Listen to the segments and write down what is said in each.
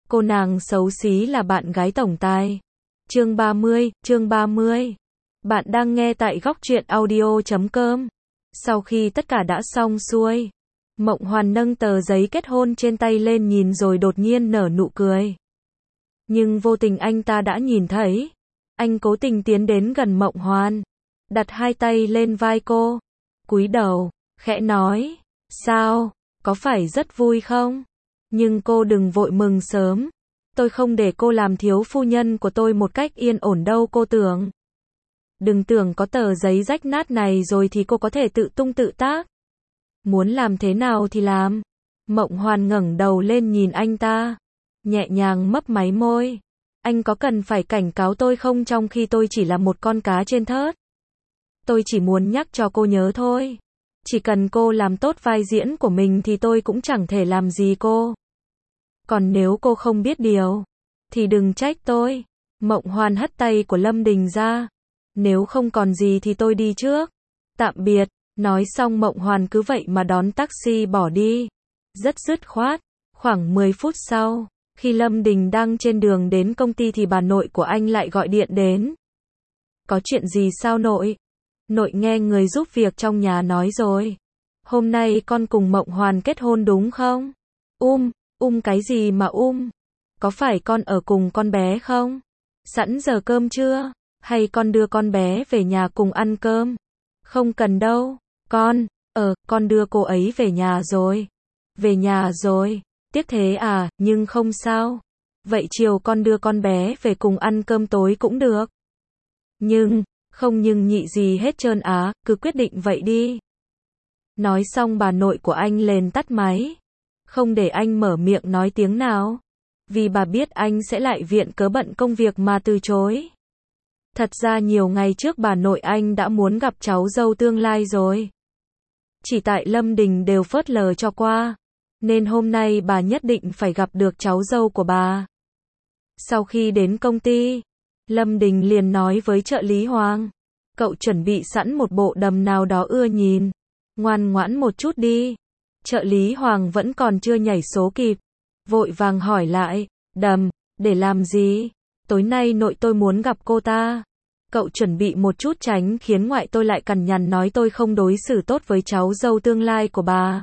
Cô nàng xấu xí là bạn gái tổng tài. Chương 30. Bạn đang nghe tại góc truyện audio.com. Sau khi tất cả đã xong xuôi, Mộng Hoàn nâng tờ giấy kết hôn trên tay lên nhìn rồi đột nhiên nở nụ cười. Nhưng vô tình anh ta đã nhìn thấy. Anh cố tình tiến đến gần Mộng Hoàn, đặt hai tay lên vai cô, cúi đầu, khẽ nói, sao, có phải rất vui không? Nhưng cô đừng vội mừng sớm. Tôi không để cô làm thiếu phu nhân của tôi một cách yên ổn đâu cô tưởng. Đừng tưởng có tờ giấy rách nát này rồi thì cô có thể tự tung tự tác. Muốn làm thế nào thì làm. Mộng Hoàn ngẩng đầu lên nhìn anh ta, nhẹ nhàng mấp máy môi. Anh có cần phải cảnh cáo tôi không trong khi tôi chỉ là một con cá trên thớt? Tôi chỉ muốn nhắc cho cô nhớ thôi. Chỉ cần cô làm tốt vai diễn của mình thì tôi cũng chẳng thể làm gì cô. Còn nếu cô không biết điều, thì đừng trách tôi. Mộng Hoàn hất tay của Lâm Đình ra. Nếu không còn gì thì tôi đi trước. Tạm biệt. Nói xong Mộng Hoàn cứ vậy mà đón taxi bỏ đi. Rất dứt khoát. Khoảng 10 phút sau, khi Lâm Đình đang trên đường đến công ty thì bà nội của anh lại gọi điện đến. Có chuyện gì sao nội? Nội nghe người giúp việc trong nhà nói rồi. Hôm nay con cùng Mộng Hoàn kết hôn đúng không? Cái gì mà Có phải con ở cùng con bé không? Sẵn giờ cơm chưa? Hay con đưa con bé về nhà cùng ăn cơm? Không cần đâu. Con đưa cô ấy về nhà rồi. Về nhà rồi. Tiếc thế à, nhưng không sao. Vậy chiều con đưa con bé về cùng ăn cơm tối cũng được. Không nhưng nhị gì hết trơn á, cứ quyết định vậy đi. Nói xong bà nội của anh liền tắt máy. Không để anh mở miệng nói tiếng nào. Vì bà biết anh sẽ lại viện cớ bận công việc mà từ chối. Thật ra nhiều ngày trước bà nội anh đã muốn gặp cháu dâu tương lai rồi. Chỉ tại Lâm Đình đều phớt lờ cho qua. Nên hôm nay bà nhất định phải gặp được cháu dâu của bà. Sau khi đến công ty, Lâm Đình liền nói với trợ lý Hoàng. Cậu chuẩn bị sẵn một bộ đầm nào đó ưa nhìn. Ngoan ngoãn một chút đi. Trợ lý Hoàng vẫn còn chưa nhảy số kịp. Vội vàng hỏi lại, đầm, để làm gì? Tối nay nội tôi muốn gặp cô ta. Cậu chuẩn bị một chút tránh khiến ngoại tôi lại cằn nhằn nói tôi không đối xử tốt với cháu dâu tương lai của bà.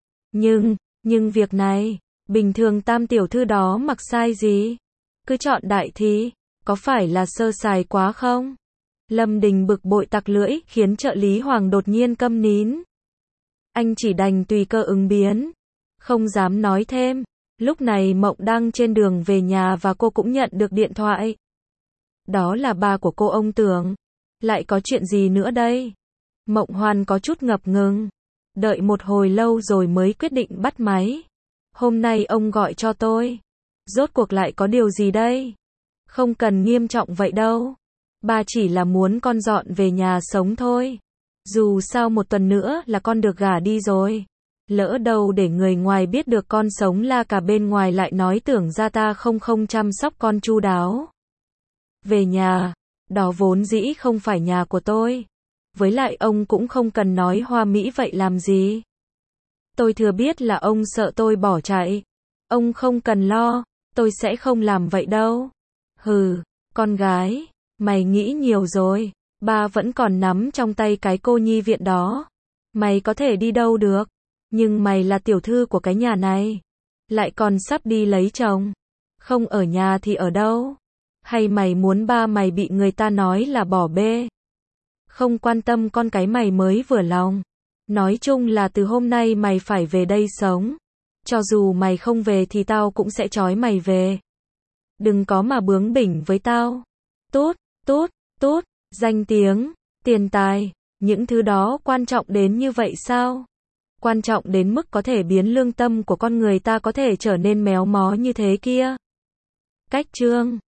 Nhưng việc này, bình thường tam tiểu thư đó mặc sai gì? Cứ chọn đại thì, có phải là sơ sài quá không? Lâm Đình bực bội tặc lưỡi khiến trợ lý Hoàng đột nhiên câm nín. Anh chỉ đành tùy cơ ứng biến. Không dám nói thêm. Lúc này Mộng đang trên đường về nhà và cô cũng nhận được điện thoại. Đó là ba của cô ông Tưởng. Lại có chuyện gì nữa đây? Mộng Hoàn có chút ngập ngừng. Đợi một hồi lâu rồi mới quyết định bắt máy. Hôm nay ông gọi cho tôi. Rốt cuộc lại có điều gì đây? Không cần nghiêm trọng vậy đâu. Ba chỉ là muốn con dọn về nhà sống thôi. Dù sao một tuần nữa là con được gả đi rồi. Lỡ đâu để người ngoài biết được con sống la cả bên ngoài lại nói tưởng ra ta không chăm sóc con chu đáo. Về nhà, đó vốn dĩ không phải nhà của tôi. Với lại ông cũng không cần nói hoa mỹ vậy làm gì. Tôi thừa biết là ông sợ tôi bỏ chạy. Ông không cần lo, tôi sẽ không làm vậy đâu. Hừ, con gái, mày nghĩ nhiều rồi. Ba vẫn còn nắm trong tay cái cô nhi viện đó. Mày có thể đi đâu được. Nhưng mày là tiểu thư của cái nhà này. Lại còn sắp đi lấy chồng. Không ở nhà thì ở đâu? Hay mày muốn ba mày bị người ta nói là bỏ bê? Không quan tâm con cái mày mới vừa lòng. Nói chung là từ hôm nay mày phải về đây sống. Cho dù mày không về thì tao cũng sẽ trói mày về. Đừng có mà bướng bỉnh với tao. Tốt, danh tiếng, tiền tài, những thứ đó quan trọng đến như vậy sao? Quan trọng đến mức có thể biến lương tâm của con người ta có thể trở nên méo mó như thế kia. Cách chương